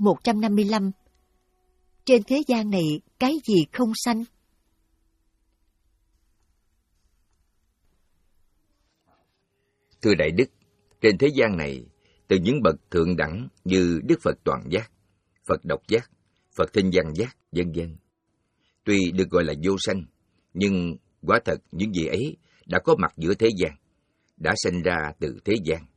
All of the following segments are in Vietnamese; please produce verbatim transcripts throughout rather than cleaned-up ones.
một trăm năm mươi lăm. Trên thế gian này, cái gì không sanh? Thưa Đại Đức, trên thế gian này, từ những bậc thượng đẳng như Đức Phật Toàn Giác, Phật Độc Giác, Phật Thinh Văn Giác, vân vân, tuy được gọi là vô sanh, nhưng quả thật những vị ấy đã có mặt giữa thế gian, đã sinh ra từ thế gian.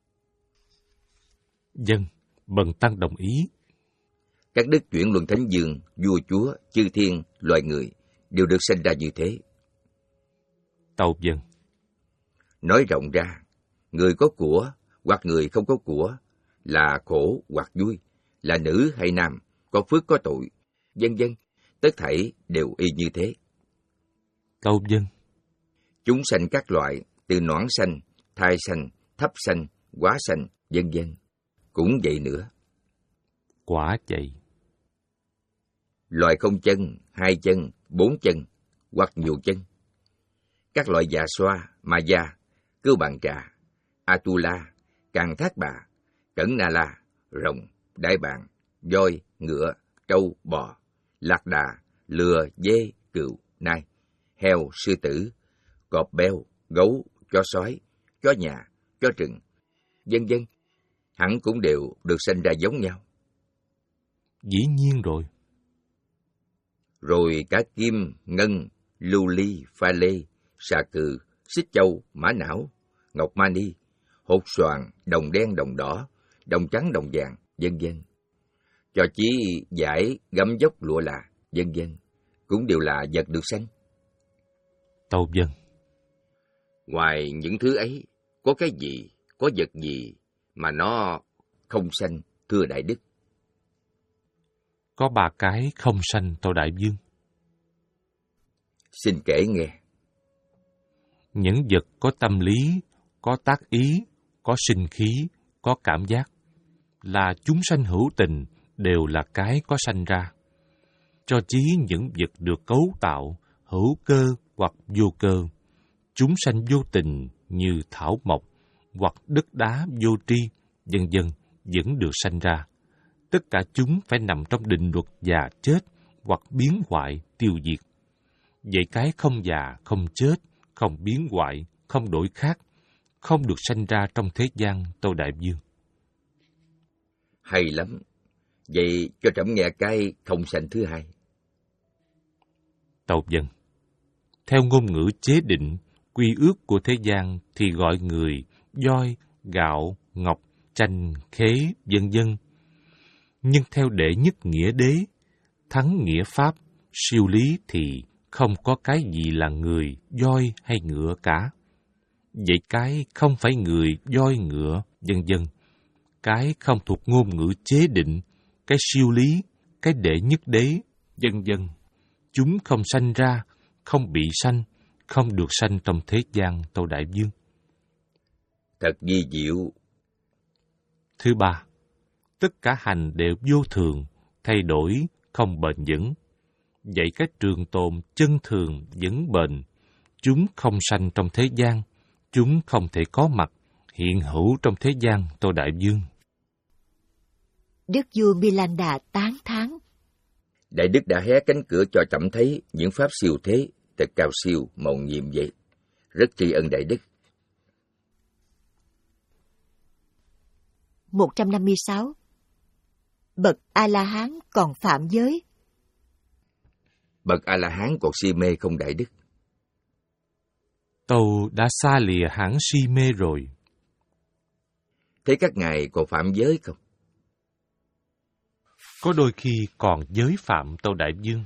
Vâng, bần tăng đồng ý. Các đức chuyển luân thánh dương, vua chúa, chư thiên, loài người đều được sinh ra như thế. Tâu vâng. Nói rộng ra, người có của hoặc người không có của, là khổ hoặc vui, là nữ hay nam, có phước có tội, vân vân, tất thảy đều y như thế. Tâu vâng. Chúng sanh các loại, từ noãn sanh, thai sanh, thấp sanh, hóa sanh, vân vân, cũng vậy nữa. Quả vậy. Loài không chân, hai chân, bốn chân, hoặc nhiều chân. Các loại dạ xoa, ma gia, cưu bàn trà, atula, càng thác bà, cẩn na la, rồng, đại bàng, voi, ngựa, trâu, bò, lạc đà, lừa, dê, cừu, nai, heo, sư tử, cọp beo, gấu, chó sói, chó nhà, chó rừng, vân vân, hẳn cũng đều được sinh ra giống nhau. Dĩ nhiên rồi. Rồi cả kim, ngân, lưu ly, pha lê, xà cừ, xích châu, mã não, ngọc mani, hột xoàn, đồng đen, đồng đỏ, đồng trắng, đồng vàng, vân vân, cho chí vải, gấm dốc, lụa là, vân vân, cũng đều là vật được sanh. Tâu vâng. Ngoài những thứ ấy, có cái gì, có vật gì mà nó không sanh, thưa Đại Đức? Có ba cái không sanh, tâu Đại Dương. Xin kể nghe. Những vật có tâm lý, có tác ý, có sinh khí, có cảm giác, là chúng sanh hữu tình, đều là cái có sanh ra. Cho chí những vật được cấu tạo, hữu cơ hoặc vô cơ, chúng sanh vô tình như thảo mộc, hoặc đất đá vô tri, vân vân, vẫn được sanh ra. Tất cả chúng phải nằm trong định luật già chết hoặc biến hoại tiêu diệt. Vậy cái không già, không chết, không biến hoại, không đổi khác, không được sanh ra trong thế gian, tâu Đại Dương. Hay lắm. Vậy cho trẫm nghe cái không sanh thứ hai. Tâu vâng. Theo ngôn ngữ chế định, quy ước của thế gian thì gọi người voi, gạo, ngọc, tranh, khế, vân vân. Nhưng theo đệ nhất nghĩa đế, thắng nghĩa pháp, siêu lý thì không có cái gì là người, voi hay ngựa cả. Vậy cái không phải người, voi, ngựa, vân vân, cái không thuộc ngôn ngữ chế định, cái siêu lý, cái đệ nhất đế, vân vân, chúng không sanh ra, không bị sanh, không được sanh trong thế gian, tâu Đại Dương. Thật vi diệu. Thứ ba, tất cả hành đều vô thường, thay đổi, không bền vững. Vậy cái trường tồn chân thường vững bền, chúng không sanh trong thế gian, chúng không thể có mặt, hiện hữu trong thế gian, tâu Đại Dương. Đức vua Milanda tán thán. Đại Đức đã hé cánh cửa cho trẫm thấy những pháp siêu thế, thật cao siêu, mầu nhiệm vậy. Rất tri ân Đại Đức. một trăm năm mươi sáu. Bậc A-la-hán còn phạm giới. Bậc A-la-hán còn si mê không Đại Đức? Tâu đã xa lìa hẳn si mê rồi. Thế các ngài còn phạm giới không? Có đôi khi còn giới phạm, tâu Đại Dương.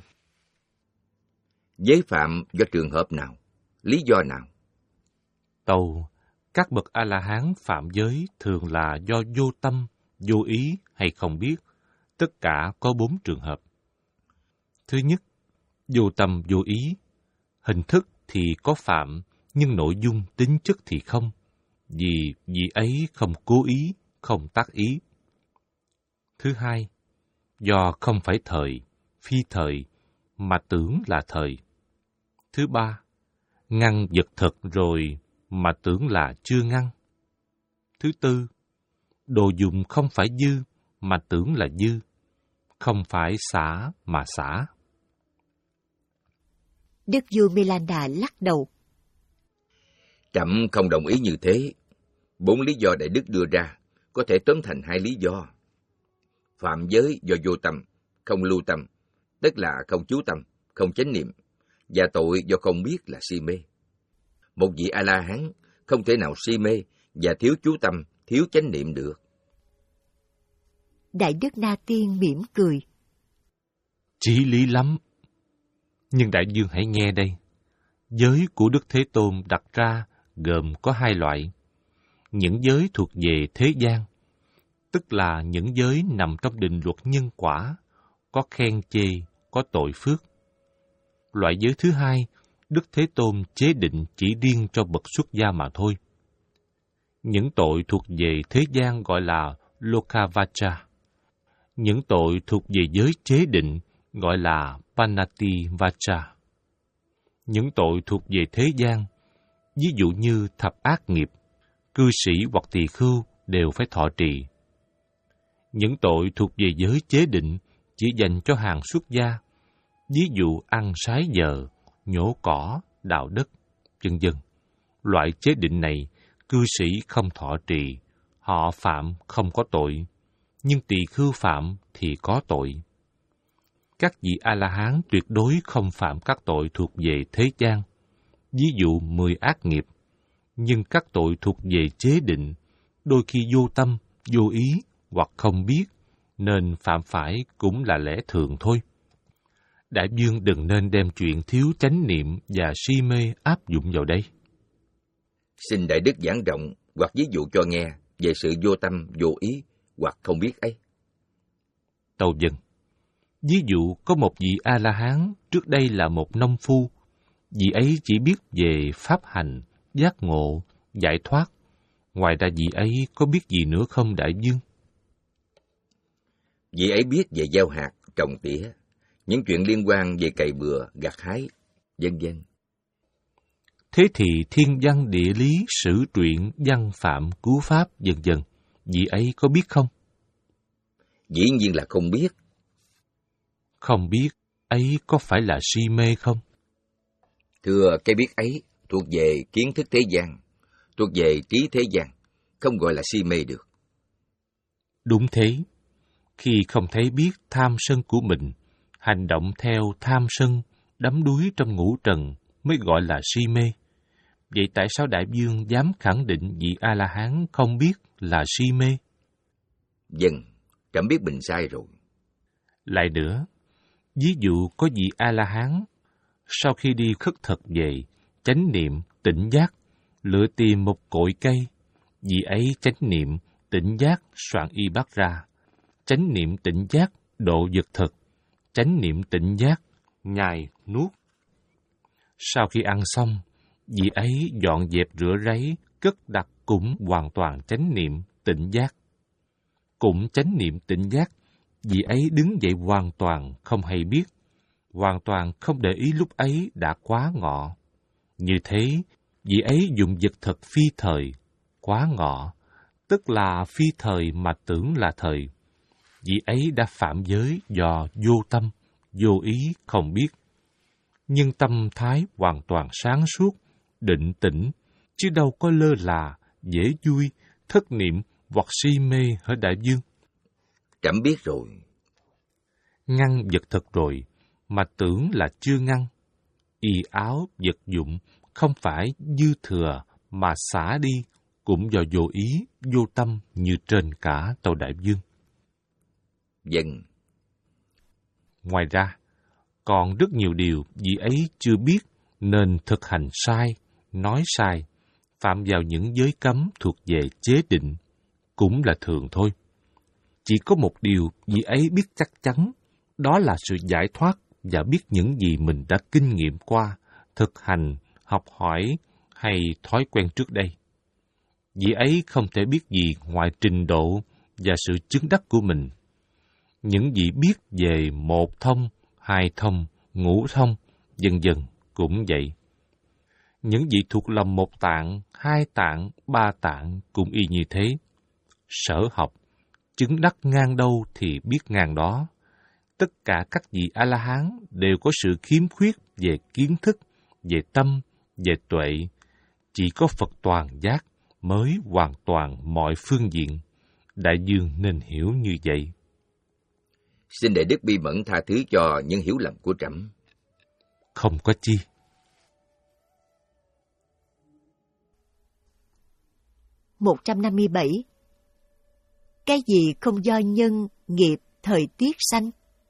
Giới phạm do trường hợp nào? Lý do nào? Tâu, các bậc A-la-hán phạm giới thường là do vô tâm, vô ý hay không biết. Tất cả có bốn trường hợp. Thứ nhất, vô tâm vô ý. Hình thức thì có phạm, nhưng nội dung tính chất thì không. Vì vị ấy không cố ý, không tác ý. Thứ hai, do không phải thời, phi thời, mà tưởng là thời. Thứ ba, ngăn vật thật rồi mà tưởng là chưa ngăn. Thứ tư, đồ dùng không phải dư mà tưởng là dư. không phải xả mà xả. Đức vua Milanda lắc đầu. Trẫm không đồng ý như thế. Bốn lý do Đại Đức đưa ra có thể tóm thành hai lý do. Phạm giới do vô tâm, không lưu tâm, tức là không chú tâm, không chánh niệm, và tội do không biết là si mê. Một vị A-la-hán không thể nào si mê và thiếu chú tâm, thiếu chánh niệm được. Đại Đức Na Tiên mỉm cười. Chí lý lắm. Nhưng đại dương hãy nghe đây. Giới của Đức Thế Tôn đặt ra gồm có hai loại. Những giới thuộc về thế gian, tức là những giới nằm trong định luật nhân quả, có khen chê, có tội phước. Loại giới thứ hai, Đức Thế Tôn chế định chỉ riêng cho bậc xuất gia mà thôi. Những tội thuộc về thế gian gọi là Lokavacha. Những tội thuộc về giới chế định gọi là Panativacha. Những tội thuộc về thế gian, ví dụ như thập ác nghiệp, cư sĩ hoặc tỳ khưu đều phải thọ trì. Những tội thuộc về giới chế định chỉ dành cho hàng xuất gia, ví dụ ăn sái giờ, nhổ cỏ, đào đất, vân vân. Loại chế định này, cư sĩ không thọ trì, họ phạm không có tội, nhưng tỳ khưu phạm thì có tội. Các vị A-la-hán tuyệt đối không phạm các tội thuộc về thế gian, ví dụ mười ác nghiệp, nhưng các tội thuộc về chế định, đôi khi vô tâm, vô ý hoặc không biết, nên phạm phải cũng là lẽ thường thôi. Đại vương đừng nên đem chuyện thiếu chánh niệm và si mê áp dụng vào đây. Xin Đại Đức giảng rộng hoặc ví dụ cho nghe về sự vô tâm, vô ý hoặc không biết ấy. Tâu dân. Ví dụ có một vị A-la-hán trước đây là một nông phu, vị ấy chỉ biết về pháp hành, giác ngộ, giải thoát. Ngoài ra vị ấy có biết gì nữa không đại vương? Vị ấy biết về gieo hạt, trồng tỉa, những chuyện liên quan về cày bừa, gặt hái, vân vân. Thế thì thiên văn địa lý, sử truyện, văn phạm, cứu pháp, vân vân, vị ấy có biết không? Dĩ nhiên là không biết. Không biết, ấy có phải là si mê không? Thưa, cái biết ấy thuộc về kiến thức thế gian, thuộc về trí thế gian, không gọi là si mê được. Đúng thế. Khi không thấy biết tham sân của mình, hành động theo tham sân, đắm đuối trong ngũ trần mới gọi là si mê. Vậy tại sao đại vương dám khẳng định vị A-la-hán không biết là si mê? Vâng, trẫm biết mình sai rồi. Lại nữa, ví dụ có vị A-la-hán, sau khi đi khất thực về, chánh niệm, tỉnh giác, lựa tìm một cội cây, vị ấy chánh niệm, tỉnh giác soạn y bát ra, chánh niệm tỉnh giác độ vật thực, chánh niệm tỉnh giác nhai nuốt. Sau khi ăn xong, vị ấy dọn dẹp rửa ráy, cất đặt cũng hoàn toàn chánh niệm tỉnh giác. Cũng chánh niệm tỉnh giác, vị ấy đứng dậy hoàn toàn không hay biết, hoàn toàn không để ý lúc ấy đã quá ngọ. Như thế, vị ấy dùng vật thật phi thời, quá ngọ, tức là phi thời mà tưởng là thời. Vị ấy đã phạm giới do vô tâm, vô ý không biết. Nhưng tâm thái hoàn toàn sáng suốt, định tĩnh, chứ đâu có lơ là, dễ vui, thất niệm hoặc si mê hả đại vương? Trẫm biết rồi. Ngăn vật thực rồi, mà tưởng là chưa ngăn. Y áo, vật dụng, không phải dư thừa mà xả đi, cũng do vô ý, vô tâm như trên cả tàu đại vương. Vâng. Ngoài ra, còn rất nhiều điều vị ấy chưa biết nên thực hành sai, nói sai, phạm vào những giới cấm thuộc về chế định, cũng là thường thôi. Chỉ có một điều vị ấy biết chắc chắn, đó là sự giải thoát và biết những gì mình đã kinh nghiệm qua, thực hành, học hỏi hay thói quen trước đây. Vị ấy không thể biết gì ngoài trình độ và sự chứng đắc của mình. Những vị biết về một thông, hai thông, ngũ thông, vân vân cũng vậy. Những vị thuộc lòng một tạng, hai tạng, ba tạng cũng y như thế. Sở học, chứng đắc ngang đâu thì biết ngang đó. tất cả các vị A-la-hán đều có sự khiếm khuyết về kiến thức, về tâm, về tuệ. Chỉ có Phật toàn giác mới hoàn toàn mọi phương diện. Đại dương nên hiểu như vậy. Xin Đại Đức bi mẫn tha thứ cho những hiểu lầm của trẫm. Không có chi. một trăm năm mươi bảy. Cái gì không do nhân, nghiệp, thời tiết sanh?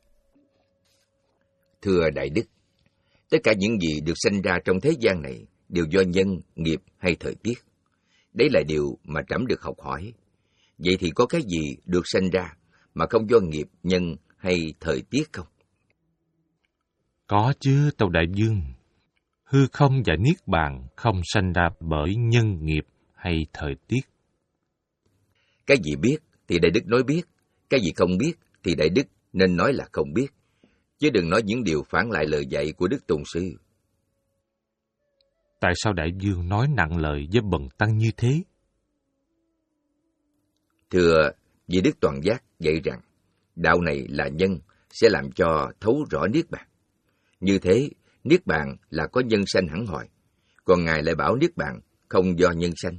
Thưa Đại Đức, tất cả những gì được sanh ra trong thế gian này đều do nhân, nghiệp hay thời tiết. Đấy là điều mà trẫm được học hỏi. Vậy thì có cái gì được sanh ra mà không do nghiệp, nhân hay thời tiết không? Có chứ, Tâu Đại Dương. Hư không và niết bàn không sanh ra bởi nhân nghiệp hay thời tiết. Cái gì biết thì Đại Đức nói biết, cái gì không biết thì Đại Đức nên nói là không biết, chứ đừng nói những điều phản lại lời dạy của Đức Tôn Sư. Tại sao Đại Dương nói nặng lời với bần tăng như thế? Thưa, vì Đức Toàn Giác dạy rằng, đạo này là nhân, sẽ làm cho thấu rõ niết bàn. Như thế, niết bàn là có nhân sanh hẳn hoài, còn Ngài lại bảo niết bàn không do nhân sanh.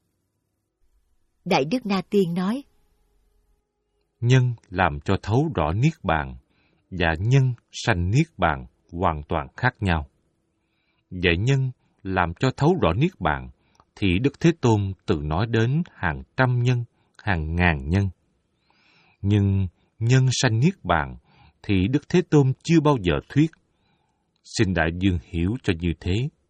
Đại Đức Na Tiên nói, nhân làm cho thấu rõ niết bàn và nhân sanh niết bàn hoàn toàn khác nhau. Vậy nhân làm cho thấu rõ niết bàn thì Đức Thế Tôn tự nói đến hàng trăm nhân, hàng ngàn nhân. Nhưng nhân sanh niết bàn thì Đức Thế Tôn chưa bao giờ thuyết. Xin Đại Dương hiểu cho như thế.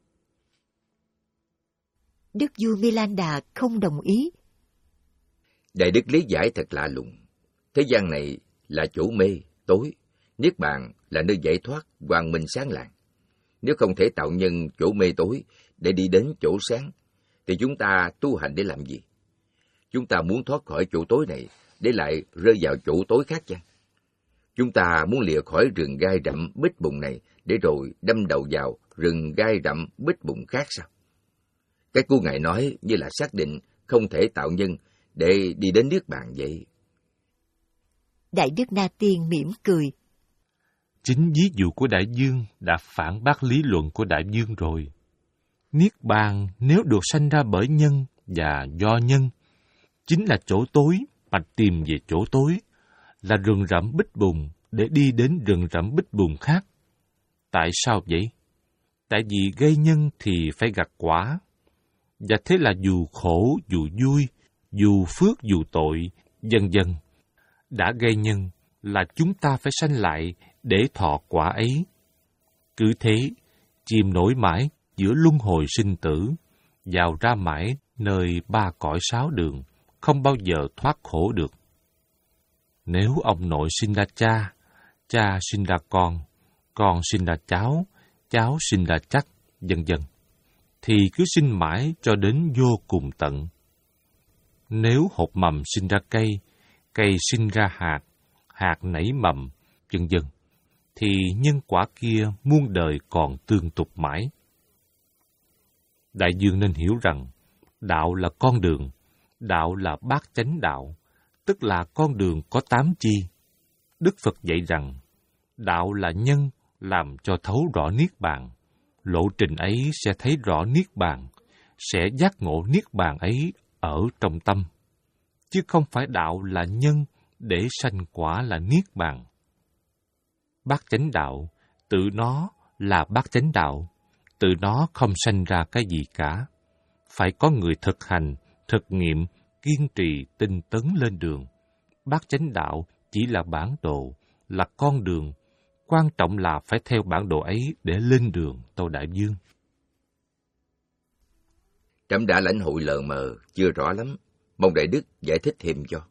Đức vua Milan Đà không đồng ý. Đại Đức lý giải thật lạ lùng. Thế gian này là chỗ mê, tối. Niết bàn là nơi giải thoát, quang minh sáng lạng. Nếu không thể tạo nhân chỗ mê tối để đi đến chỗ sáng, thì chúng ta tu hành để làm gì? Chúng ta muốn thoát khỏi chỗ tối này để lại rơi vào chỗ tối khác chăng? Chúng ta muốn lìa khỏi rừng gai rậm bít bùng này để rồi đâm đầu vào rừng gai rậm bít bùng khác sao? Cái của Ngài nói như là xác định không thể tạo nhân để đi đến niết bàn vậy. Đại Đức Na Tiên mỉm cười. Chính ví dụ của Đại Dương đã phản bác lý luận của Đại Dương rồi. Niết bàn nếu được sanh ra bởi nhân và do nhân, chính là chỗ tối mà tìm về chỗ tối, là rừng rậm bít bùng để đi đến rừng rậm bít bùng khác. Tại sao vậy? Tại vì gây nhân thì phải gặt quả. Và thế là dù khổ, dù vui, dù phước, dù tội, vân vân. Đã gây nhân là chúng ta phải sanh lại để thọ quả ấy. Cứ thế, chìm nổi mãi giữa luân hồi sinh tử, vào ra mãi nơi ba cõi sáu đường, không bao giờ thoát khổ được. Nếu ông nội sinh ra cha, cha sinh ra con, con sinh ra cháu, cháu sinh ra chắc, vân vân, thì cứ sinh mãi cho đến vô cùng tận. Nếu hột mầm sinh ra cây, cây sinh ra hạt, hạt nảy mầm, vân vân, thì nhân quả kia muôn đời còn tương tục mãi. Đại Dương nên hiểu rằng, đạo là con đường, đạo là bát chánh đạo, tức là con đường có tám chi. Đức Phật dạy rằng, đạo là nhân làm cho thấu rõ niết bàn. Lộ trình ấy sẽ thấy rõ niết bàn, sẽ giác ngộ niết bàn ấy ở trong tâm. Chứ không phải đạo là nhân để sanh quả là niết bàn. Bát chánh đạo, tự nó là bát chánh đạo, tự nó không sanh ra cái gì cả. Phải có người thực hành, thực nghiệm, kiên trì, tinh tấn lên đường. Bát chánh đạo chỉ là bản đồ, là con đường. Quan trọng là phải theo bản đồ ấy để lên đường, Tâu Đại Dương. Trẫm đã lãnh hội lờ mờ, chưa rõ lắm. Mong Đại Đức giải thích thêm cho.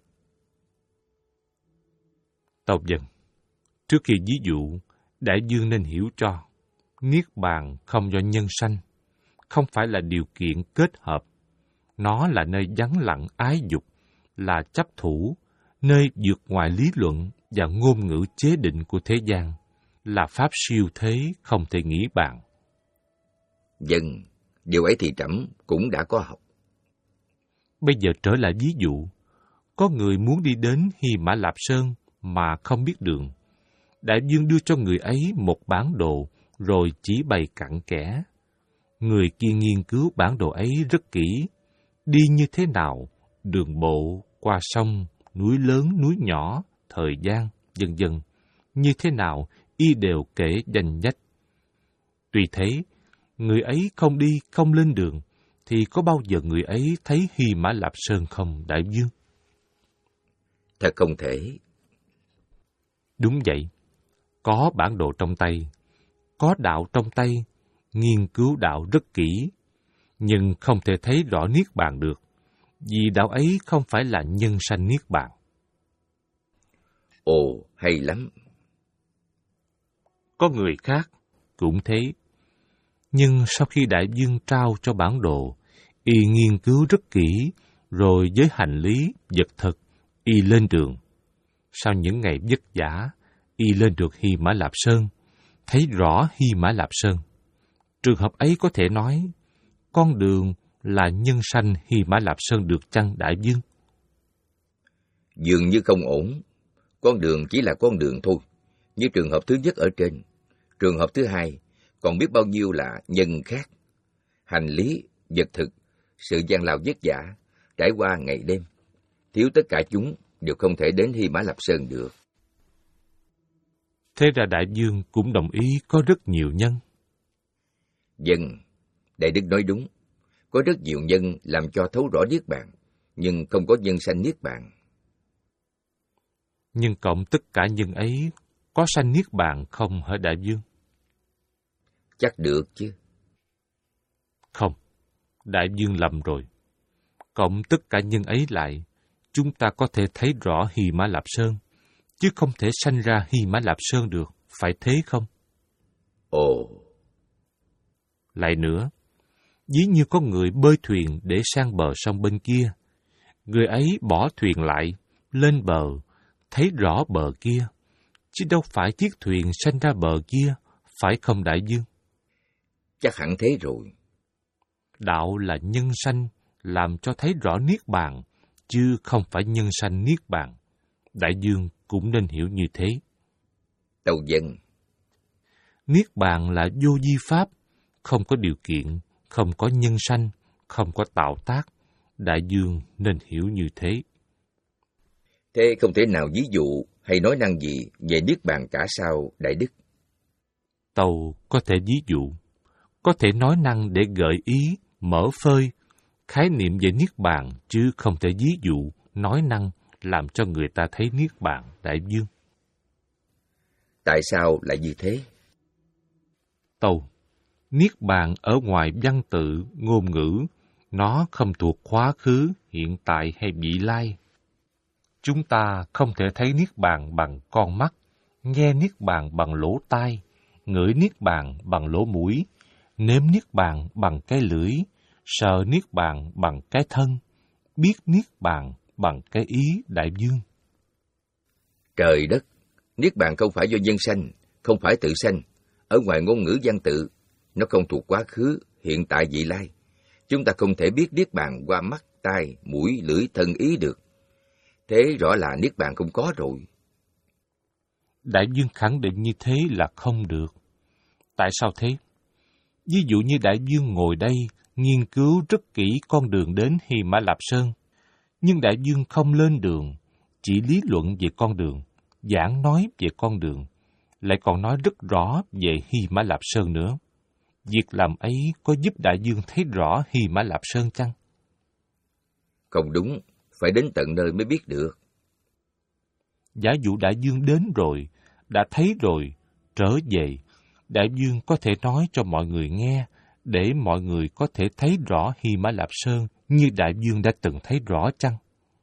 Tâu dân, trước khi ví dụ, Đại Dương nên hiểu cho, niết bàn không do nhân sanh, không phải là điều kiện kết hợp. Nó là nơi vắng lặng ái dục, là chấp thủ, nơi vượt ngoài lý luận và ngôn ngữ chế định của thế gian, là pháp siêu thế không thể nghĩ bàn. Dân, điều ấy thì trẫm cũng đã có học. Bây giờ trở lại ví dụ, có người muốn đi đến Hy Mã Lạp Sơn mà không biết đường. Đại dương đưa cho người ấy một bản đồ, rồi chỉ bày cặn kẽ. Người kia nghiên cứu bản đồ ấy rất kỹ, đi như thế nào, đường bộ, qua sông, núi lớn, núi nhỏ, thời gian, vân vân, như thế nào, y đều kể danh sách. Tuy thế, người ấy không đi, không lên đường, thì có bao giờ người ấy thấy Hy Mã Lạp Sơn không, đại vương? Thật không thể. Đúng vậy, có bản đồ trong tay, có đạo trong tay, nghiên cứu đạo rất kỹ, nhưng không thể thấy rõ Niết Bàn được, vì đạo ấy không phải là nhân sanh Niết Bàn. Ồ, hay lắm. Có người khác cũng thế, nhưng sau khi đại vương trao cho bản đồ, y nghiên cứu rất kỹ, rồi với hành lý, vật thực, y lên đường. Sau những ngày vất vả, y lên được Hy Mã Lạp Sơn, thấy rõ Hy Mã Lạp Sơn. Trường hợp ấy có thể nói, con đường là nhân sanh Hy Mã Lạp Sơn được chăng, đại vương? Dường như không ổn. Con đường chỉ là con đường thôi, như trường hợp thứ nhất ở trên. Trường hợp thứ hai, còn biết bao nhiêu là nhân khác. Hành lý, vật thực, sự gian lao vất vả, trải qua ngày đêm. Thiếu tất cả chúng đều không thể đến Hy Mã Lạp Sơn được. Thế ra đại vương cũng đồng ý có rất nhiều nhân. Vâng, Đại Đức nói đúng. Có rất nhiều nhân làm cho thấu rõ Niết Bàn, nhưng không có nhân sanh Niết Bàn. Nhưng cộng tất cả nhân ấy có sanh Niết Bàn không hả đại vương? Chắc được chứ. Không, đại vương lầm rồi. Cộng tất cả nhân ấy lại, chúng ta có thể thấy rõ Hy Mã Lạp Sơn, chứ không thể sanh ra Hy Mã Lạp Sơn được, phải thế không? Ồ. Lại nữa, ví như có người bơi thuyền để sang bờ sông bên kia. Người ấy bỏ thuyền lại, lên bờ, thấy rõ bờ kia, chứ đâu phải chiếc thuyền sanh ra bờ kia, phải không đại vương? Chắc hẳn thế rồi. Đạo là nhân sanh, làm cho thấy rõ Niết Bàn, chứ không phải nhân sanh Niết Bàn. Đại vương cũng nên hiểu như thế. Tâu dân. Niết Bàn là vô vi pháp, không có điều kiện, không có nhân sanh, không có tạo tác. Đại vương nên hiểu như thế. Thế không thể nào ví dụ hay nói năng gì về Niết Bàn cả sao, Đại Đức? Tâu có thể ví dụ, có thể nói năng để gợi ý, mở phơi, khái niệm về Niết Bàn, chứ không thể ví dụ, nói năng làm cho người ta thấy Niết Bàn, đại vương. Tại sao lại như thế? Tâu, Niết Bàn ở ngoài văn tự, ngôn ngữ, nó không thuộc quá khứ, hiện tại hay vị lai. Chúng ta không thể thấy Niết Bàn bằng con mắt, nghe Niết Bàn bằng lỗ tai, ngửi Niết Bàn bằng lỗ mũi, nếm Niết Bàn bằng cái lưỡi, sờ Niết Bàn bằng cái thân, biết Niết Bàn bằng cái ý, đại vương. Trời đất! Niết Bàn không phải do nhân sanh, không phải tự sanh. Ở ngoài ngôn ngữ văn tự, nó không thuộc quá khứ, hiện tại vị lai. Chúng ta không thể biết Niết Bàn qua mắt, tai, mũi, lưỡi, thân ý được. Thế rõ là Niết Bàn không có rồi. Đại vương khẳng định như thế là không được. Tại sao thế? Ví dụ như đại vương ngồi đây, nghiên cứu rất kỹ con đường đến Hy Mã Lạp Sơn, nhưng đại vương không lên đường, chỉ lý luận về con đường, giảng nói về con đường, lại còn nói rất rõ về Hy Mã Lạp Sơn nữa. Việc làm ấy có giúp đại vương thấy rõ Hy Mã Lạp Sơn chăng? Không đúng, phải đến tận nơi mới biết được. Giả dụ đại vương đến rồi, đã thấy rồi, trở về, đại vương có thể nói cho mọi người nghe, để mọi người có thể thấy rõ Hy Mã Lạp Sơn như đại vương đã từng thấy rõ chăng?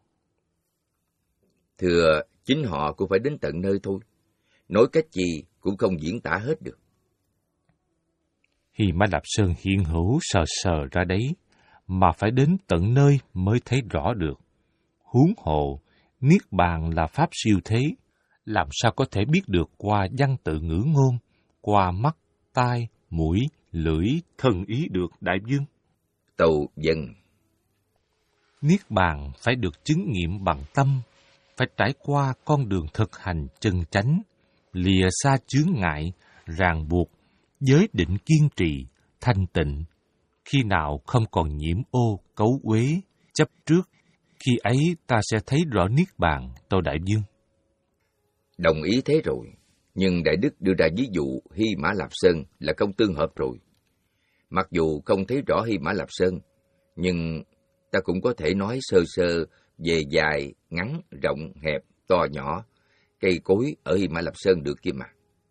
Thưa, chính họ cũng phải đến tận nơi thôi. Nói cách gì cũng không diễn tả hết được. Hy Mã Lạp Sơn hiện hữu sờ sờ ra đấy, mà phải đến tận nơi mới thấy rõ được. Huống hồ, Niết Bàn là pháp siêu thế, làm sao có thể biết được qua văn tự ngữ ngôn, qua mắt, tai, mũi, lưỡi, thân ý được, đại vương? Tâu dân. Niết Bàn phải được chứng nghiệm bằng tâm, phải trải qua con đường thực hành chân chánh, lìa xa chướng ngại, ràng buộc, giới định kiên trì, thanh tịnh, khi nào không còn nhiễm ô, cấu uế, chấp trước, khi ấy ta sẽ thấy rõ niết bàn, Tâu Đại Dương. Đồng ý thế rồi, nhưng Đại Đức đưa ra ví dụ Hy Mã Lạp Sơn là không tương hợp rồi. Mặc dù không thấy rõ Hy Mã Lạp Sơn, nhưng ta cũng có thể nói sơ sơ về dài, ngắn, rộng, hẹp, to, nhỏ, cây cối ở Hy Mã Lạp Sơn được kia mà.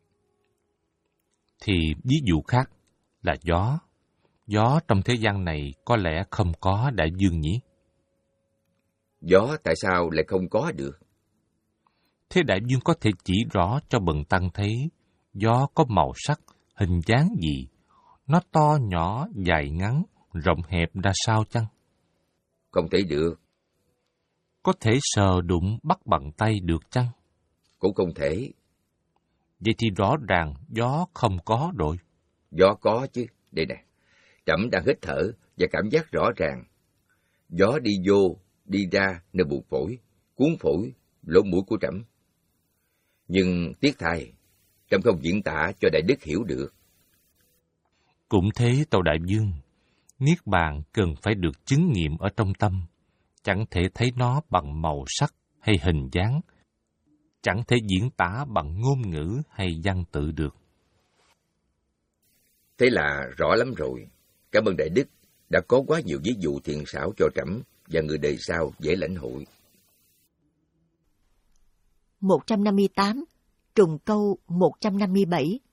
Thì ví dụ khác là gió. Gió trong thế gian này có lẽ không có, Đại Dương nhỉ? Gió tại sao lại không có được? Thế Đại Dương có thể chỉ rõ cho bần tăng thấy gió có màu sắc, hình dáng gì? Nó to, nhỏ, dài, ngắn, rộng, hẹp ra sao chăng? Không thể được. Có thể sờ đụng bắt bằng tay được chăng? Cũng không thể. Vậy thì rõ ràng gió không có rồi. Gió có chứ. Đây nè, trẫm đang hít thở và cảm giác rõ ràng. Gió đi vô, đi ra nơi buồng phổi, cuốn phổi, lỗ mũi của trẫm. Nhưng tiếc thay, trẫm không diễn tả cho Đại Đức hiểu được. Cũng thế, Tâu Đại Dương, niết bàn cần phải được chứng nghiệm ở trong tâm, chẳng thể thấy nó bằng màu sắc hay hình dáng, chẳng thể diễn tả bằng ngôn ngữ hay văn tự được. Thế là rõ lắm rồi. Cảm ơn Đại Đức đã có quá nhiều ví dụ thiện xảo cho trẫm và người đời sau dễ lãnh hội. một trăm năm mươi tám. Trùng câu một trăm năm mươi bảy.